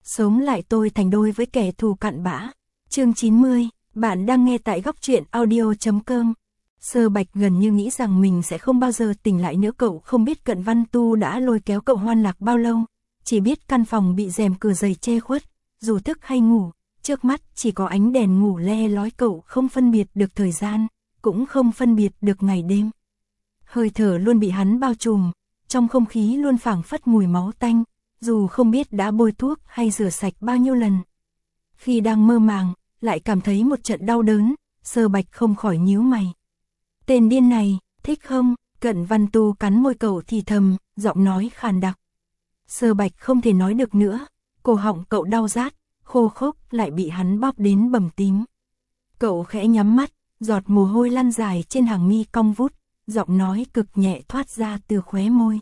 sống lại tôi thành đôi với kẻ thù cặn bã. Chương 90, bạn đang nghe tại góc truyện audio.com. Sơ Bạch gần như nghĩ rằng mình sẽ không bao giờ tỉnh lại nữa. Cậu không biết Cận Văn Tu đã lôi kéo cậu hoan lạc bao lâu, chỉ biết căn phòng bị rèm cửa dày che khuất, dù thức hay ngủ, trước mắt chỉ có ánh đèn ngủ le lói. Cậu không phân biệt được thời gian, cũng không phân biệt được ngày đêm. Hơi thở luôn bị hắn bao trùm, trong không khí luôn phảng phất mùi máu tanh, dù không biết đã bôi thuốc hay rửa sạch bao nhiêu lần. Khi đang mơ màng, lại cảm thấy một trận đau đớn, Sơ Bạch không khỏi nhíu mày. Tên điên này, thích không? Cận Văn Tu cắn môi cậu thì thầm, giọng nói khàn đặc. Sơ Bạch không thể nói được nữa, cổ họng cậu đau rát, khô khốc lại bị hắn bóp đến bầm tím. Cậu khẽ nhắm mắt, giọt mồ hôi lăn dài trên hàng mi cong vút, giọng nói cực nhẹ thoát ra từ khóe môi.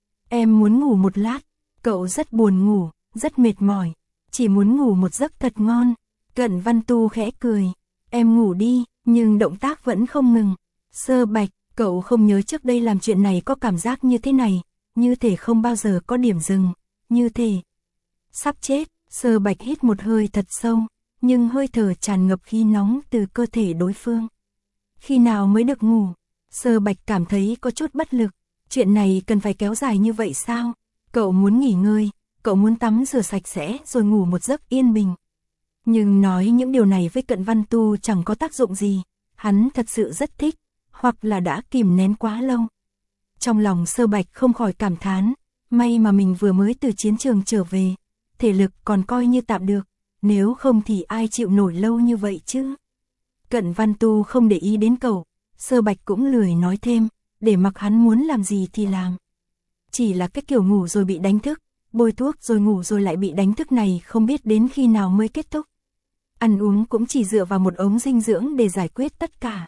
Em muốn ngủ một lát. Cậu rất buồn ngủ, rất mệt mỏi, chỉ muốn ngủ một giấc thật ngon. Cận Văn Tu khẽ cười. Em ngủ đi, nhưng động tác vẫn không ngừng. Sơ Bạch, cậu không nhớ trước đây làm chuyện này có cảm giác như thế này, như thể không bao giờ có điểm dừng, như thể sắp chết. Sơ Bạch hít một hơi thật sâu, nhưng hơi thở tràn ngập khí nóng từ cơ thể đối phương. Khi nào mới được ngủ? Sơ Bạch cảm thấy có chút bất lực. Chuyện này cần phải kéo dài như vậy sao? Cậu muốn nghỉ ngơi, cậu muốn tắm rửa sạch sẽ rồi ngủ một giấc yên bình. Nhưng nói những điều này với Cận Văn Tu chẳng có tác dụng gì, hắn thật sự rất thích, hoặc là đã kìm nén quá lâu. Trong lòng Sơ Bạch không khỏi cảm thán, may mà mình vừa mới từ chiến trường trở về, thể lực còn coi như tạm được, nếu không thì ai chịu nổi lâu như vậy chứ. Cận Văn Tu không để ý đến cậu, Sơ Bạch cũng lười nói thêm, để mặc hắn muốn làm gì thì làm. Chỉ là cái kiểu ngủ rồi bị đánh thức, bôi thuốc rồi ngủ rồi lại bị đánh thức này không biết đến khi nào mới kết thúc. Ăn uống cũng chỉ dựa vào một ống dinh dưỡng để giải quyết tất cả.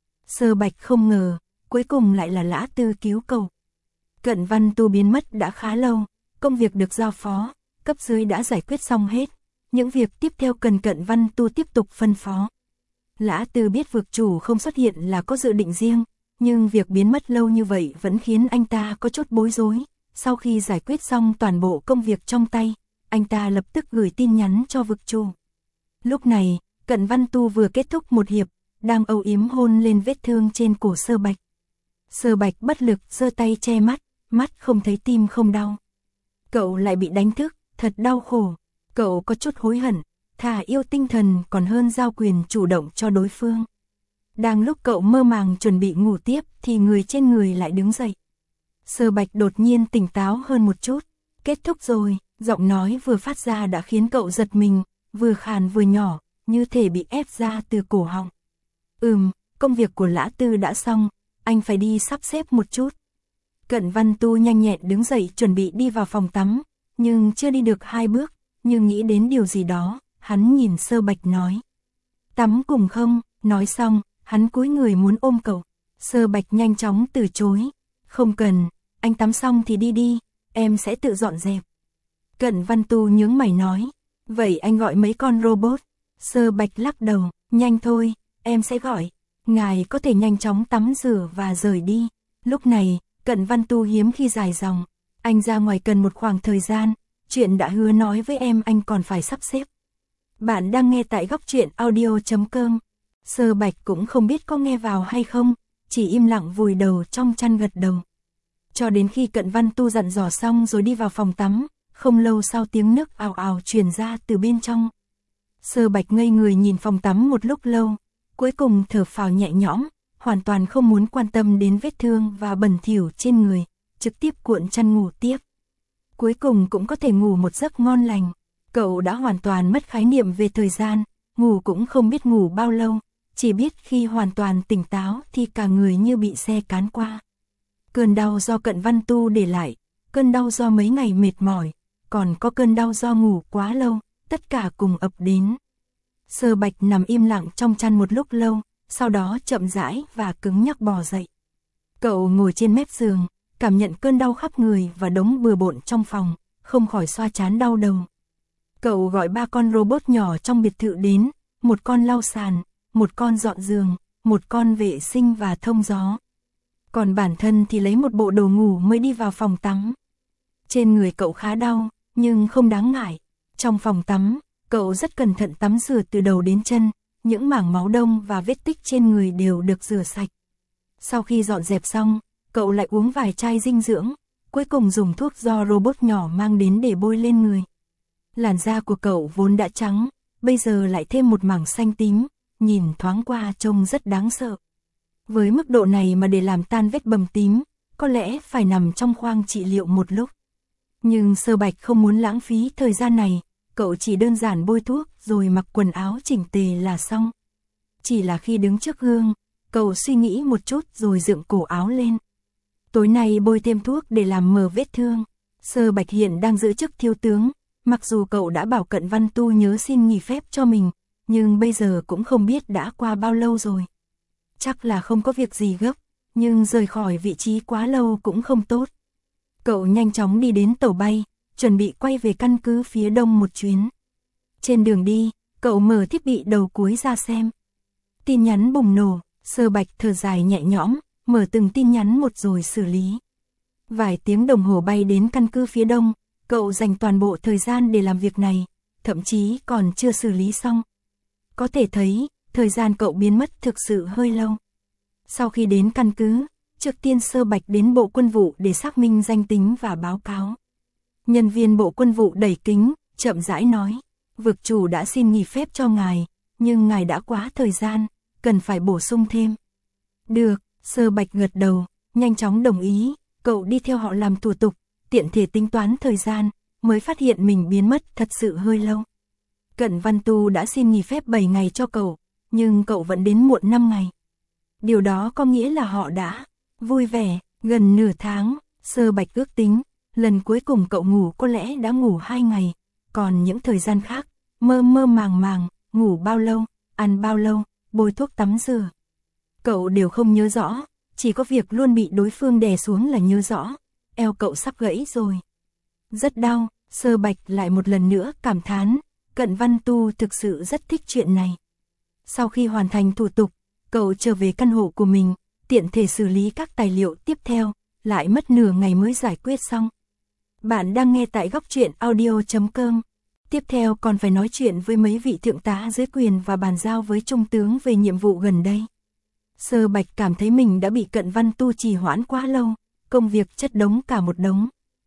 Sơ Bạch không ngờ, cuối cùng lại là Lã Tư cứu cậu. Cận Văn Tu biến mất đã khá lâu, công việc được giao phó, cấp dưới đã giải quyết xong hết. Những việc tiếp theo cần Cận Văn Tu tiếp tục phân phó. Lã Tư biết vực chủ không xuất hiện là có dự định riêng, nhưng việc biến mất lâu như vậy vẫn khiến anh ta có chút bối rối. Sau khi giải quyết xong toàn bộ công việc trong tay, anh ta lập tức gửi tin nhắn cho vực chủ. Lúc này, Cận Văn Tu vừa kết thúc một hiệp, đang âu yếm hôn lên vết thương trên cổ Sơ Bạch. Sơ Bạch bất lực giơ tay che mắt, mắt không thấy tim không đau. Cậu lại bị đánh thức, thật đau khổ. Cậu có chút hối hận, thà yêu tinh thần còn hơn giao quyền chủ động cho đối phương. Đang lúc cậu mơ màng chuẩn bị ngủ tiếp thì người trên người lại đứng dậy. Sơ Bạch đột nhiên tỉnh táo hơn một chút. Kết thúc rồi, giọng nói vừa phát ra đã khiến cậu giật mình, vừa khàn vừa nhỏ, như thể bị ép ra từ cổ họng. Công việc của Lã Tư đã xong, anh phải đi sắp xếp một chút. Cận Văn Tu nhanh nhẹn đứng dậy chuẩn bị đi vào phòng tắm, nhưng chưa đi được 2 bước, nhưng nghĩ đến điều gì đó, hắn nhìn Sơ Bạch nói. Tắm cùng không? Nói xong, hắn cúi người muốn ôm cậu. Sơ Bạch nhanh chóng từ chối. Không cần, anh tắm xong thì đi đi, em sẽ tự dọn dẹp. Cận Văn Tu nhướng mày nói. Vậy anh gọi mấy con robot. Sơ Bạch lắc đầu. Nhanh thôi, em sẽ gọi. Ngài có thể nhanh chóng tắm rửa và rời đi. Lúc này, Cận Văn Tu hiếm khi dài dòng. Anh ra ngoài cần một khoảng thời gian. Chuyện đã hứa nói với em anh còn phải sắp xếp. Bạn đang nghe tại góc truyện audio.com. Sơ Bạch cũng không biết có nghe vào hay không, chỉ im lặng vùi đầu trong chăn gật đầu. Cho đến khi Cận Văn Tu dặn dò xong rồi đi vào phòng tắm, không lâu sau tiếng nước ào ào truyền ra từ bên trong. Sơ Bạch ngây người nhìn phòng tắm một lúc lâu, cuối cùng thở phào nhẹ nhõm, hoàn toàn không muốn quan tâm đến vết thương và bẩn thỉu trên người, trực tiếp cuộn chăn ngủ tiếp. Cuối cùng cũng có thể ngủ một giấc ngon lành. Cậu đã hoàn toàn mất khái niệm về thời gian, ngủ cũng không biết ngủ bao lâu, chỉ biết khi hoàn toàn tỉnh táo thì cả người như bị xe cán qua. Cơn đau do Cận Văn Tu để lại, cơn đau do mấy ngày mệt mỏi, còn có cơn đau do ngủ quá lâu, tất cả cùng ập đến. Sơ Bạch nằm im lặng trong chăn một lúc lâu, sau đó chậm rãi và cứng nhắc bò dậy. Cậu ngồi trên mép giường, cảm nhận cơn đau khắp người và đống bừa bộn trong phòng, không khỏi xoa trán đau đầu. Cậu gọi 3 con robot nhỏ trong biệt thự đến, một con lau sàn, một con dọn giường, một con vệ sinh và thông gió. Còn bản thân thì lấy một bộ đồ ngủ mới đi vào phòng tắm. Trên người cậu khá đau, nhưng không đáng ngại. Trong phòng tắm, cậu rất cẩn thận tắm rửa từ đầu đến chân, những mảng máu đông và vết tích trên người đều được rửa sạch. Sau khi dọn dẹp xong, cậu lại uống vài chai dinh dưỡng, cuối cùng dùng thuốc do robot nhỏ mang đến để bôi lên người. Làn da của cậu vốn đã trắng, bây giờ lại thêm một mảng xanh tím, nhìn thoáng qua trông rất đáng sợ. Với mức độ này mà để làm tan vết bầm tím, có lẽ phải nằm trong khoang trị liệu một lúc. Nhưng Sơ Bạch không muốn lãng phí thời gian này, cậu chỉ đơn giản bôi thuốc rồi mặc quần áo chỉnh tề là xong. Chỉ là khi đứng trước gương, cậu suy nghĩ một chút rồi dựng cổ áo lên. Tối nay bôi thêm thuốc để làm mờ vết thương. Sơ Bạch hiện đang giữ chức thiếu tướng, mặc dù cậu đã bảo Cận Văn Tu nhớ xin nghỉ phép cho mình, nhưng bây giờ cũng không biết đã qua bao lâu rồi. Chắc là không có việc gì gấp, nhưng rời khỏi vị trí quá lâu cũng không tốt. Cậu nhanh chóng đi đến tàu bay, chuẩn bị quay về căn cứ phía đông một chuyến. Trên đường đi, cậu mở thiết bị đầu cuối ra xem. Tin nhắn bùng nổ, Sơ Bạch thở dài nhẹ nhõm, mở từng tin nhắn một rồi xử lý. Vài tiếng đồng hồ bay đến căn cứ phía đông, cậu dành toàn bộ thời gian để làm việc này, thậm chí còn chưa xử lý xong. Có thể thấy, thời gian cậu biến mất thực sự hơi lâu. Sau khi đến căn cứ, trước tiên Sơ Bạch đến Bộ Quân vụ để xác minh danh tính và báo cáo. Nhân viên Bộ Quân vụ đẩy kính, chậm rãi nói, vực chủ đã xin nghỉ phép cho ngài, nhưng ngài đã quá thời gian, cần phải bổ sung thêm. Được, Sơ Bạch gật đầu, nhanh chóng đồng ý, cậu đi theo họ làm thủ tục, tiện thể tính toán thời gian, mới phát hiện mình biến mất thật sự hơi lâu. Cận Văn Tu đã xin nghỉ phép 7 ngày cho cậu, nhưng cậu vẫn đến muộn 5 ngày. Điều đó có nghĩa là họ đã vui vẻ, gần nửa tháng, Sơ Bạch ước tính, lần cuối cùng cậu ngủ có lẽ đã ngủ 2 ngày, còn những thời gian khác, mơ mơ màng màng, ngủ bao lâu, ăn bao lâu, bôi thuốc tắm rửa. Cậu đều không nhớ rõ, chỉ có việc luôn bị đối phương đè xuống là nhớ rõ, eo cậu sắp gãy rồi. Rất đau, Sơ Bạch lại một lần nữa cảm thán, Cận Văn Tu thực sự rất thích chuyện này. Sau khi hoàn thành thủ tục, cậu trở về căn hộ của mình, tiện thể xử lý các tài liệu tiếp theo, lại mất nửa ngày mới giải quyết xong. Bạn đang nghe tại góc truyện audio.com. Tiếp theo còn phải nói chuyện với mấy vị thượng tá dưới quyền và bàn giao với trung tướng về nhiệm vụ gần đây. Sơ Bạch cảm thấy mình đã bị Cận Văn Tu trì hoãn quá lâu, công việc chất đống cả một đống.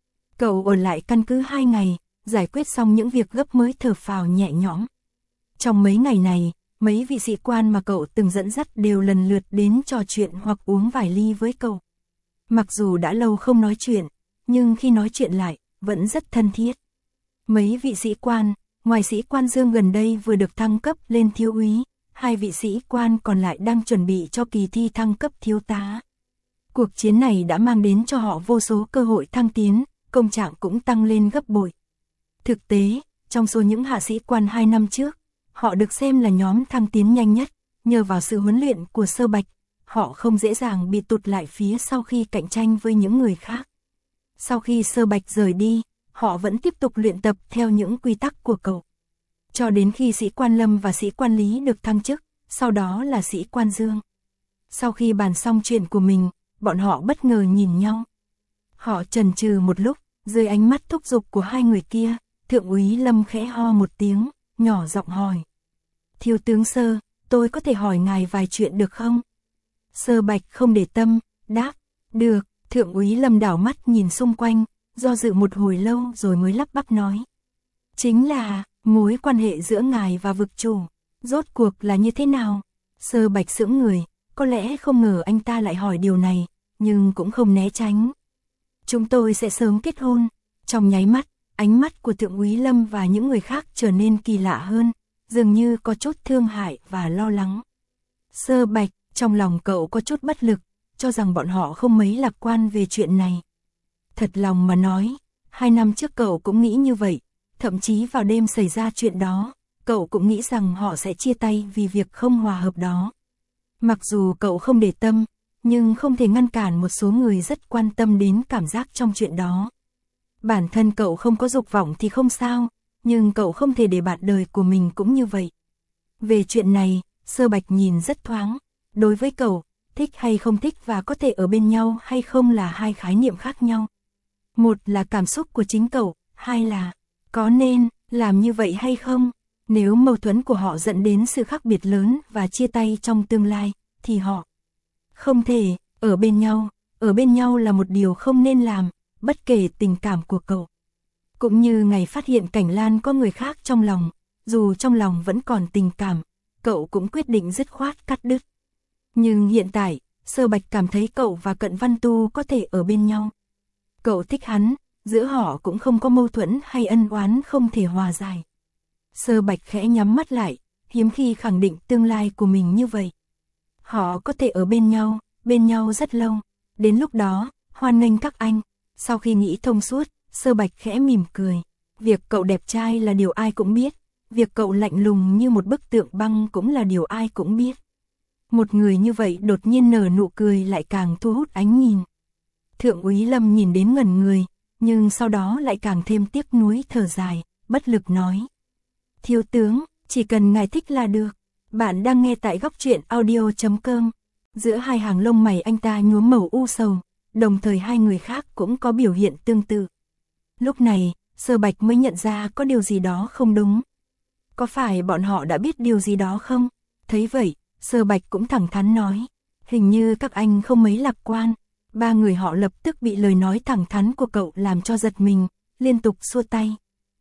Cậu ở lại căn cứ 2 ngày, giải quyết xong những việc gấp mới thở phào nhẹ nhõm. Trong mấy ngày này, mấy vị sĩ quan mà cậu từng dẫn dắt đều lần lượt đến trò chuyện hoặc uống vài ly với cậu. Mặc dù đã lâu không nói chuyện, nhưng khi nói chuyện lại, vẫn rất thân thiết. Mấy vị sĩ quan, ngoài sĩ quan Dương gần đây vừa được thăng cấp lên thiếu úy, 2 vị sĩ quan còn lại đang chuẩn bị cho kỳ thi thăng cấp thiếu tá. Cuộc chiến này đã mang đến cho họ vô số cơ hội thăng tiến, công trạng cũng tăng lên gấp bội. Thực tế, trong số những hạ sĩ quan 2 năm trước, họ được xem là nhóm thăng tiến nhanh nhất, nhờ vào sự huấn luyện của Sơ Bạch, họ không dễ dàng bị tụt lại phía sau khi cạnh tranh với những người khác. Sau khi Sơ Bạch rời đi, họ vẫn tiếp tục luyện tập theo những quy tắc của cậu. Cho đến khi sĩ quan Lâm và sĩ quan Lý được thăng chức, sau đó là sĩ quan Dương. Sau khi bàn xong chuyện của mình, bọn họ bất ngờ nhìn nhau. Họ chần chừ một lúc, dưới ánh mắt thúc giục của 2 người kia, Thượng úy Lâm khẽ ho một tiếng, nhỏ giọng hỏi. Thiếu tướng Sơ, tôi có thể hỏi ngài vài chuyện được không? Sơ Bạch không để tâm, đáp, được. Thượng úy Lâm đảo mắt nhìn xung quanh, do dự một hồi lâu rồi mới lắp bắp nói. Chính là, mối quan hệ giữa ngài và vực chủ, rốt cuộc là như thế nào? Sơ Bạch sững người, có lẽ không ngờ anh ta lại hỏi điều này, nhưng cũng không né tránh. Chúng tôi sẽ sớm kết hôn. Trong nháy mắt, ánh mắt của Thượng úy Lâm và những người khác trở nên kỳ lạ hơn, dường như có chút thương hại và lo lắng. Sơ Bạch, trong lòng cậu có chút bất lực, cho rằng bọn họ không mấy lạc quan về chuyện này. Thật lòng mà nói, 2 năm trước cậu cũng nghĩ như vậy, thậm chí vào đêm xảy ra chuyện đó, cậu cũng nghĩ rằng họ sẽ chia tay vì việc không hòa hợp đó. Mặc dù cậu không để tâm, nhưng không thể ngăn cản một số người rất quan tâm đến cảm giác trong chuyện đó. Bản thân cậu không có dục vọng thì không sao, nhưng cậu không thể để bạn đời của mình cũng như vậy. Về chuyện này, Sơ Bạch nhìn rất thoáng. Đối với cậu, thích hay không thích và có thể ở bên nhau hay không là 2 khái niệm khác nhau. Một là cảm xúc của chính cậu, 2 là có nên làm như vậy hay không? Nếu mâu thuẫn của họ dẫn đến sự khác biệt lớn và chia tay trong tương lai, thì họ không thể ở bên nhau. Ở bên nhau là một điều không nên làm, bất kể tình cảm của cậu. Cũng như ngày phát hiện Cảnh Lan có người khác trong lòng, dù trong lòng vẫn còn tình cảm, cậu cũng quyết định dứt khoát cắt đứt. Nhưng hiện tại, Sơ Bạch cảm thấy cậu và Cận Văn Tu có thể ở bên nhau. Cậu thích hắn, giữa họ cũng không có mâu thuẫn hay ân oán không thể hòa giải. Sơ Bạch khẽ nhắm mắt lại, hiếm khi khẳng định tương lai của mình như vậy. Họ có thể ở bên nhau rất lâu. Đến lúc đó, hoan nghênh các anh. Sau khi nghĩ thông suốt, Sơ Bạch khẽ mỉm cười. Việc cậu đẹp trai là điều ai cũng biết. Việc cậu lạnh lùng như một bức tượng băng cũng là điều ai cũng biết. Một người như vậy đột nhiên nở nụ cười lại càng thu hút ánh nhìn. Thượng úy Lâm nhìn đến ngẩn người, nhưng sau đó lại càng thêm tiếc nuối thở dài, bất lực nói. Thiếu tướng, chỉ cần ngài thích là được. Bạn đang nghe tại góc truyện audio.com. Giữa hai hàng lông mày anh ta nhuốm màu u sầu, đồng thời hai người khác cũng có biểu hiện tương tự. Lúc này, Sơ Bạch mới nhận ra có điều gì đó không đúng. Có phải bọn họ đã biết điều gì đó không? Thấy vậy, Sơ Bạch cũng thẳng thắn nói. Hình như các anh không mấy lạc quan. Ba người họ lập tức bị lời nói thẳng thắn của cậu làm cho giật mình, liên tục xua tay.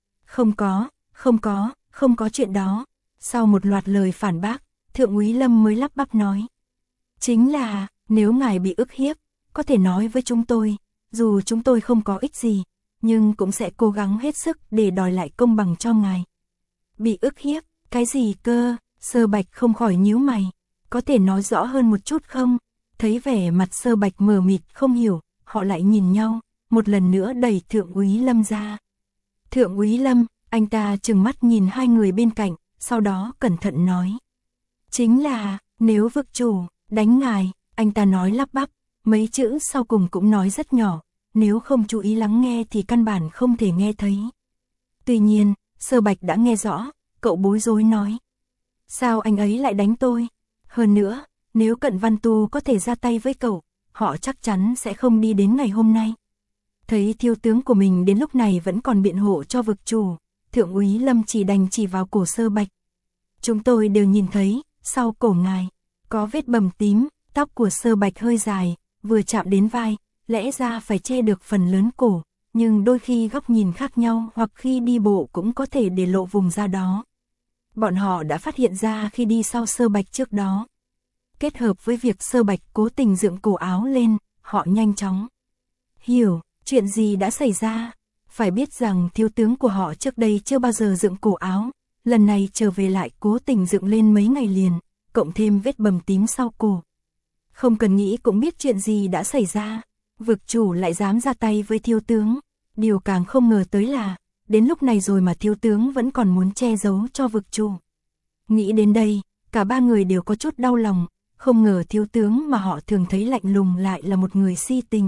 Không có chuyện đó. Sau một loạt lời phản bác, Thượng úy Lâm mới lắp bắp nói. Chính là, nếu ngài bị ức hiếp, có thể nói với chúng tôi, dù chúng tôi không có ích gì, nhưng cũng sẽ cố gắng hết sức để đòi lại công bằng cho ngài. Bị ức hiếp, cái gì cơ? Sơ Bạch không khỏi nhíu mày, có thể nói rõ hơn một chút không? Thấy vẻ mặt Sơ Bạch mờ mịt không hiểu, họ lại nhìn nhau, một lần nữa đẩy Thượng úy Lâm ra. Thượng úy Lâm, anh ta trừng mắt nhìn hai người bên cạnh, sau đó cẩn thận nói. Chính là, nếu vực chủ đánh ngài, anh ta nói lắp bắp, mấy chữ sau cùng cũng nói rất nhỏ, nếu không chú ý lắng nghe thì căn bản không thể nghe thấy. Tuy nhiên, Sơ Bạch đã nghe rõ, cậu bối rối nói. Sao anh ấy lại đánh tôi? Hơn nữa, nếu Cận Văn Tu có thể ra tay với cậu, họ chắc chắn sẽ không đi đến ngày hôm nay. Thấy thiếu tướng của mình đến lúc này vẫn còn biện hộ cho vực chủ, Thượng úy Lâm chỉ đành chỉ vào cổ Sơ Bạch. Chúng tôi đều nhìn thấy, sau cổ ngài, có vết bầm tím, tóc của Sơ Bạch hơi dài, vừa chạm đến vai, lẽ ra phải che được phần lớn cổ, nhưng đôi khi góc nhìn khác nhau hoặc khi đi bộ cũng có thể để lộ vùng da đó. Bọn họ đã phát hiện ra khi đi sau Sơ Bạch trước đó. Kết hợp với việc Sơ Bạch cố tình dựng cổ áo lên, họ nhanh chóng hiểu chuyện gì đã xảy ra. Phải biết rằng thiếu tướng của họ trước đây chưa bao giờ dựng cổ áo, lần này trở về lại cố tình dựng lên mấy ngày liền, cộng thêm vết bầm tím sau cổ. Không cần nghĩ cũng biết chuyện gì đã xảy ra, vực chủ lại dám ra tay với thiếu tướng. Điều càng không ngờ tới là, đến lúc này rồi mà thiếu tướng vẫn còn muốn che giấu cho vực chủ. Nghĩ đến đây, cả ba người đều có chút đau lòng, không ngờ thiếu tướng mà họ thường thấy lạnh lùng lại là một người si tình.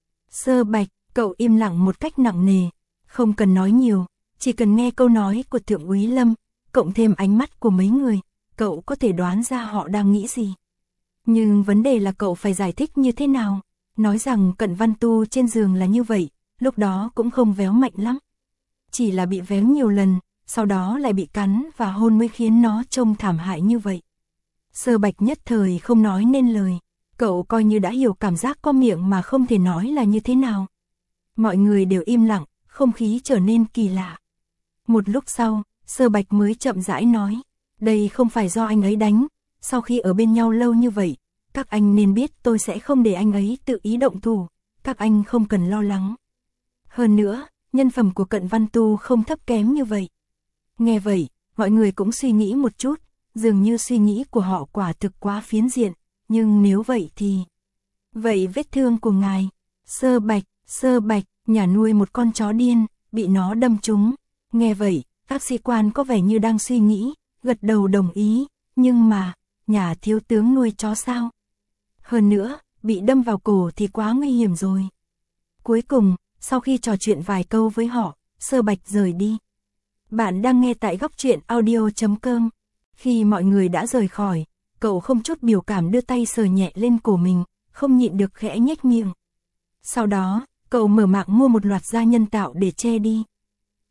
Sơ Bạch, cậu im lặng một cách nặng nề, không cần nói nhiều, chỉ cần nghe câu nói của Thượng úy Lâm, cộng thêm ánh mắt của mấy người, cậu có thể đoán ra họ đang nghĩ gì. Nhưng vấn đề là cậu phải giải thích như thế nào, nói rằng Cận Văn Tu trên giường là như vậy, lúc đó cũng không véo mạnh lắm. Chỉ là bị véo nhiều lần, sau đó lại bị cắn và hôn mới khiến nó trông thảm hại như vậy. Sơ Bạch nhất thời không nói nên lời, cậu coi như đã hiểu cảm giác có miệng mà không thể nói là như thế nào. Mọi người đều im lặng, không khí trở nên kỳ lạ. Một lúc sau, Sơ Bạch mới chậm rãi nói, đây không phải do anh ấy đánh, sau khi ở bên nhau lâu như vậy, các anh nên biết tôi sẽ không để anh ấy tự ý động thủ, các anh không cần lo lắng. Hơn nữa, nhân phẩm của Cận Văn Tu không thấp kém như vậy. Nghe vậy, mọi người cũng suy nghĩ một chút, dường như suy nghĩ của họ quả thực quá phiến diện, nhưng nếu vậy thì... Vậy vết thương của ngài, Sơ Bạch, nhà nuôi một con chó điên, bị nó đâm trúng. Nghe vậy, các sĩ quan có vẻ như đang suy nghĩ, gật đầu đồng ý, nhưng mà, nhà thiếu tướng nuôi chó sao? Hơn nữa, bị đâm vào cổ thì quá nguy hiểm rồi. Cuối cùng, sau khi trò chuyện vài câu với họ, Sơ Bạch rời đi. Bạn đang nghe tại góc truyện audio.com. Khi mọi người đã rời khỏi, cậu không chút biểu cảm đưa tay sờ nhẹ lên cổ mình, không nhịn được khẽ nhếch miệng. Sau đó, cậu mở mạng mua một loạt da nhân tạo để che đi.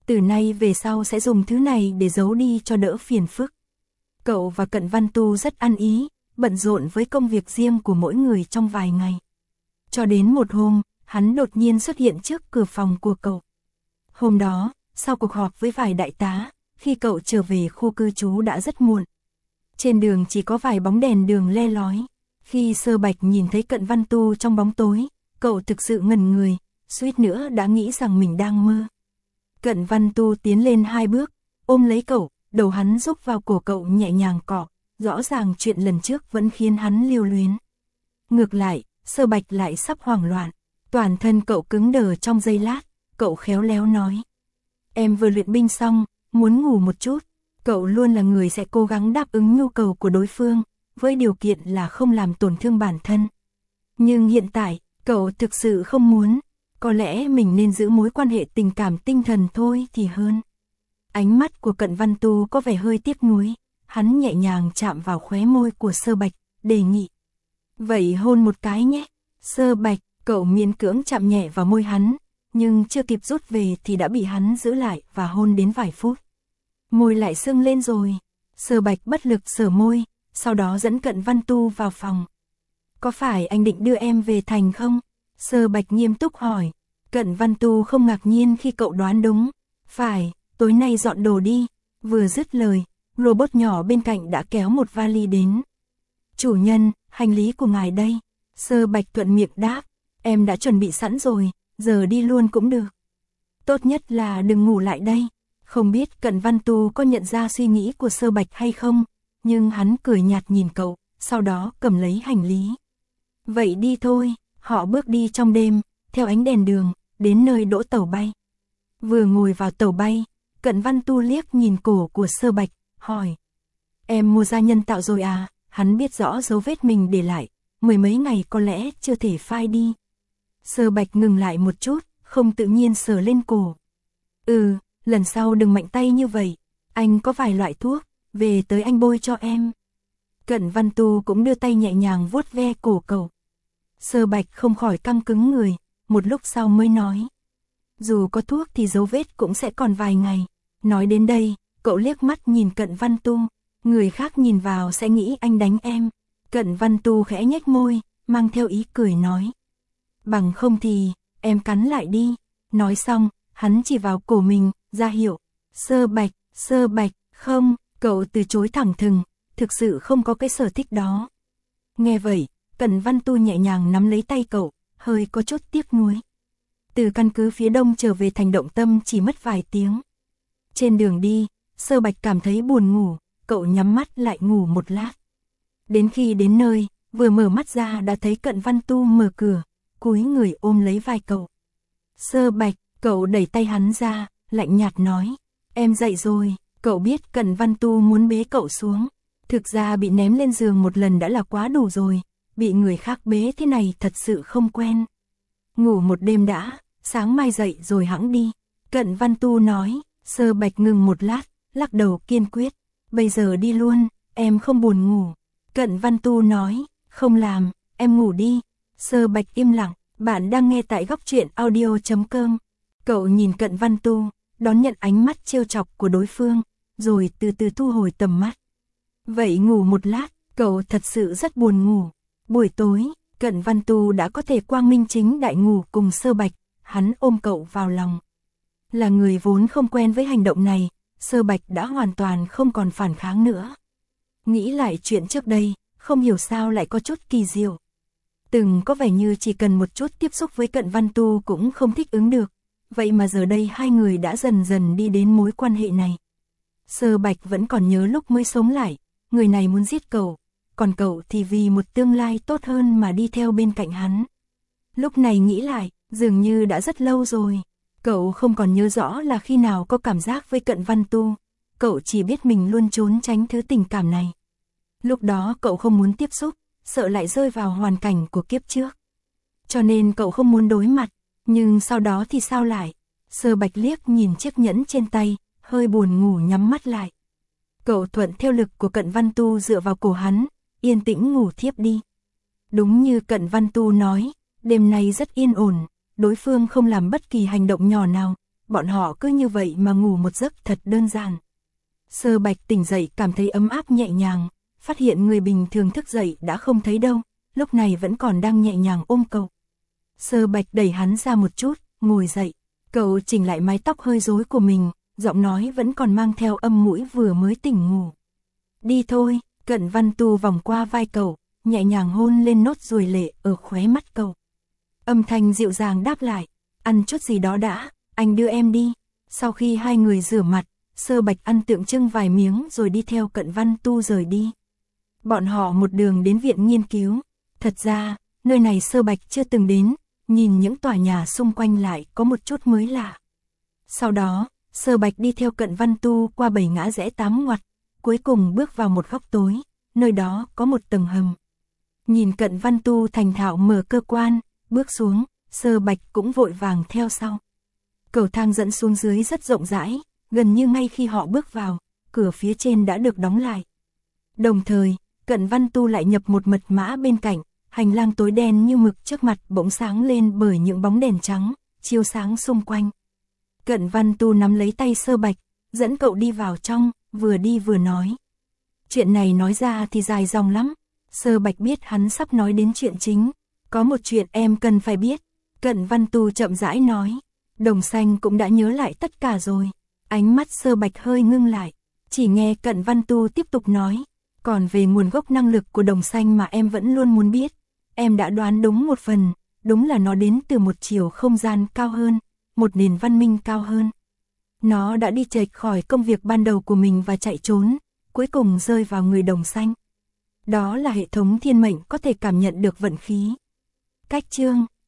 Từ nay về sau sẽ dùng thứ này để giấu đi cho đỡ phiền phức. Cậu và Cận Văn Tu rất ăn ý, bận rộn với công việc riêng của mỗi người trong vài ngày. Cho đến một hôm, hắn đột nhiên xuất hiện trước cửa phòng của cậu. Hôm đó, sau cuộc họp với vài đại tá, khi cậu trở về khu cư trú đã rất muộn. Trên đường chỉ có vài bóng đèn đường le lói. Khi Sơ Bạch nhìn thấy Cận Văn Tu trong bóng tối, cậu thực sự ngẩn người, suýt nữa đã nghĩ rằng mình đang mơ. Cận Văn Tu tiến lên 2 bước, ôm lấy cậu, đầu hắn rúc vào cổ cậu nhẹ nhàng cọ, rõ ràng chuyện lần trước vẫn khiến hắn lưu luyến. Ngược lại, Sơ Bạch lại sắp hoảng loạn, toàn thân cậu cứng đờ trong giây lát, cậu khéo léo nói. Em vừa luyện binh xong, muốn ngủ một chút. Cậu luôn là người sẽ cố gắng đáp ứng nhu cầu của đối phương, với điều kiện là không làm tổn thương bản thân. Nhưng hiện tại, cậu thực sự không muốn, có lẽ mình nên giữ mối quan hệ tình cảm tinh thần thôi thì hơn. Ánh mắt của Cận Văn Tu có vẻ hơi tiếc nuối, hắn nhẹ nhàng chạm vào khóe môi của Sơ Bạch, đề nghị. Vậy hôn một cái nhé. Sơ Bạch, cậu miễn cưỡng chạm nhẹ vào môi hắn, nhưng chưa kịp rút về thì đã bị hắn giữ lại và hôn đến vài phút. Môi lại sưng lên rồi. Sơ Bạch bất lực sờ môi, sau đó dẫn Cận Văn Tu vào phòng. Có phải anh định đưa em về thành không? Sơ Bạch nghiêm túc hỏi. Cận Văn Tu không ngạc nhiên khi cậu đoán đúng. Phải, tối nay dọn đồ đi. Vừa dứt lời, robot nhỏ bên cạnh đã kéo một vali đến. Chủ nhân, hành lý của ngài đây. Sơ Bạch thuận miệng đáp. Em đã chuẩn bị sẵn rồi, giờ đi luôn cũng được. Tốt nhất là đừng ngủ lại đây. Không biết Cận Văn Tu có nhận ra suy nghĩ của Sơ Bạch hay không, nhưng hắn cười nhạt nhìn cậu, sau đó cầm lấy hành lý. Vậy đi thôi, họ bước đi trong đêm, theo ánh đèn đường, đến nơi đỗ tàu bay. Vừa ngồi vào tàu bay, Cận Văn Tu liếc nhìn cổ của Sơ Bạch, hỏi. Em mua da nhân tạo rồi à? Hắn biết rõ dấu vết mình để lại, 10 mấy ngày có lẽ chưa thể phai đi. Sơ Bạch ngừng lại một chút, không tự nhiên sờ lên cổ. Lần sau đừng mạnh tay như vậy, anh có vài loại thuốc, về tới anh bôi cho em. Cận Văn Tu cũng đưa tay nhẹ nhàng vuốt ve cổ cậu. Sơ Bạch không khỏi căng cứng người, một lúc sau mới nói. Dù có thuốc thì dấu vết cũng sẽ còn vài ngày. Nói đến đây, cậu liếc mắt nhìn Cận Văn Tu, người khác nhìn vào sẽ nghĩ anh đánh em. Cận Văn Tu khẽ nhếch môi, mang theo ý cười nói. Bằng không thì, em cắn lại đi. Nói xong, hắn chỉ vào cổ mình, ra hiệu. Sơ Bạch, không, cậu từ chối thẳng thừng, thực sự không có cái sở thích đó. Nghe vậy, Cận Văn Tu nhẹ nhàng nắm lấy tay cậu, hơi có chút tiếc nuối. Từ căn cứ phía đông trở về thành Động Tâm chỉ mất vài tiếng. Trên đường đi, Sơ Bạch cảm thấy buồn ngủ, cậu nhắm mắt lại ngủ một lát. Đến khi đến nơi, vừa mở mắt ra đã thấy Cận Văn Tu mở cửa, cúi người ôm lấy vai cậu. Sơ Bạch, cậu đẩy tay hắn ra, lạnh nhạt nói. Em dậy rồi. Cậu biết Cận Văn Tu muốn bế cậu xuống. Thực ra bị ném lên giường một lần đã là quá đủ rồi, bị người khác bế thế này thật sự không quen. Ngủ một đêm đã, sáng mai dậy rồi hẵng đi. Cận Văn Tu nói. Sơ Bạch ngừng một lát, lắc đầu kiên quyết. Bây giờ đi luôn, em không buồn ngủ. Cận Văn Tu nói. Không làm, em ngủ đi. Sơ Bạch im lặng. Bạn đang nghe tại góc truyện audio.com. Cậu nhìn Cận Văn Tu, đón nhận ánh mắt trêu chọc của đối phương, rồi từ từ thu hồi tầm mắt. Vậy ngủ một lát, cậu thật sự rất buồn ngủ. Buổi tối, Cận Văn Tu đã có thể quang minh chính đại ngủ cùng Sơ Bạch, hắn ôm cậu vào lòng. Là người vốn không quen với hành động này, Sơ Bạch đã hoàn toàn không còn phản kháng nữa. Nghĩ lại chuyện trước đây, không hiểu sao lại có chút kỳ diệu. Từng có vẻ như chỉ cần một chút tiếp xúc với Cận Văn Tu cũng không thích ứng được. Vậy mà giờ đây hai người đã dần dần đi đến mối quan hệ này. Sơ Bạch vẫn còn nhớ lúc mới sống lại, người này muốn giết cậu, còn cậu thì vì một tương lai tốt hơn mà đi theo bên cạnh hắn. Lúc này nghĩ lại, dường như đã rất lâu rồi. Cậu không còn nhớ rõ là khi nào có cảm giác với Cận Văn Tu, cậu chỉ biết mình luôn trốn tránh thứ tình cảm này. Lúc đó cậu không muốn tiếp xúc, sợ lại rơi vào hoàn cảnh của kiếp trước. Cho nên cậu không muốn đối mặt, nhưng sau đó thì sao lại? Sơ Bạch liếc nhìn chiếc nhẫn trên tay, hơi buồn ngủ nhắm mắt lại. Cậu thuận theo lực của Cận Văn Tu dựa vào cổ hắn, yên tĩnh ngủ thiếp đi. Đúng như Cận Văn Tu nói, đêm nay rất yên ổn, đối phương không làm bất kỳ hành động nhỏ nào, bọn họ cứ như vậy mà ngủ một giấc thật đơn giản. Sơ Bạch tỉnh dậy cảm thấy ấm áp nhẹ nhàng, phát hiện người bình thường thức dậy đã không thấy đâu, lúc này vẫn còn đang nhẹ nhàng ôm cậu. Sơ Bạch đẩy hắn ra một chút, ngồi dậy, cậu chỉnh lại mái tóc hơi rối của mình, giọng nói vẫn còn mang theo âm mũi vừa mới tỉnh ngủ. Đi thôi, Cận Văn Tu vòng qua vai cậu, nhẹ nhàng hôn lên nốt ruồi lệ ở khóe mắt cậu. Âm thanh dịu dàng đáp lại, ăn chút gì đó đã, anh đưa em đi. Sau khi hai người rửa mặt, Sơ Bạch ăn tượng trưng vài miếng rồi đi theo Cận Văn Tu rời đi. Bọn họ một đường đến viện nghiên cứu, thật ra, nơi này Sơ Bạch chưa từng đến, nhìn những tòa nhà xung quanh lại có một chút mới lạ. Sau đó, Sơ Bạch đi theo Cận Văn Tu qua 7 ngã rẽ 8 ngoặt, cuối cùng bước vào một góc tối, nơi đó có một tầng hầm. Nhìn Cận Văn Tu thành thạo mở cơ quan, bước xuống, Sơ Bạch cũng vội vàng theo sau. Cầu thang dẫn xuống dưới rất rộng rãi, gần như ngay khi họ bước vào, cửa phía trên đã được đóng lại. Đồng thời, Cận Văn Tu lại nhập một mật mã bên cạnh, hành lang tối đen như mực trước mặt bỗng sáng lên bởi những bóng đèn trắng, chiếu sáng xung quanh. Cận Văn Tu nắm lấy tay Sơ Bạch, dẫn cậu đi vào trong, vừa đi vừa nói. Chuyện này nói ra thì dài dòng lắm. Sơ Bạch biết hắn sắp nói đến chuyện chính. Có một chuyện em cần phải biết. Cận Văn Tu chậm rãi nói. Đồng Xanh cũng đã nhớ lại tất cả rồi. Ánh mắt Sơ Bạch hơi ngưng lại. Chỉ nghe Cận Văn Tu tiếp tục nói. Còn về nguồn gốc năng lực của Đồng Xanh mà em vẫn luôn muốn biết. Em đã đoán đúng một phần. Đúng là nó đến từ một chiều không gian cao hơn. Một nền văn minh cao hơn. Nó đã đi chệch khỏi công việc ban đầu của mình và chạy trốn. Cuối cùng rơi vào người Đồng Xanh. Đó là hệ thống thiên mệnh có thể cảm nhận được vận khí. Cách chương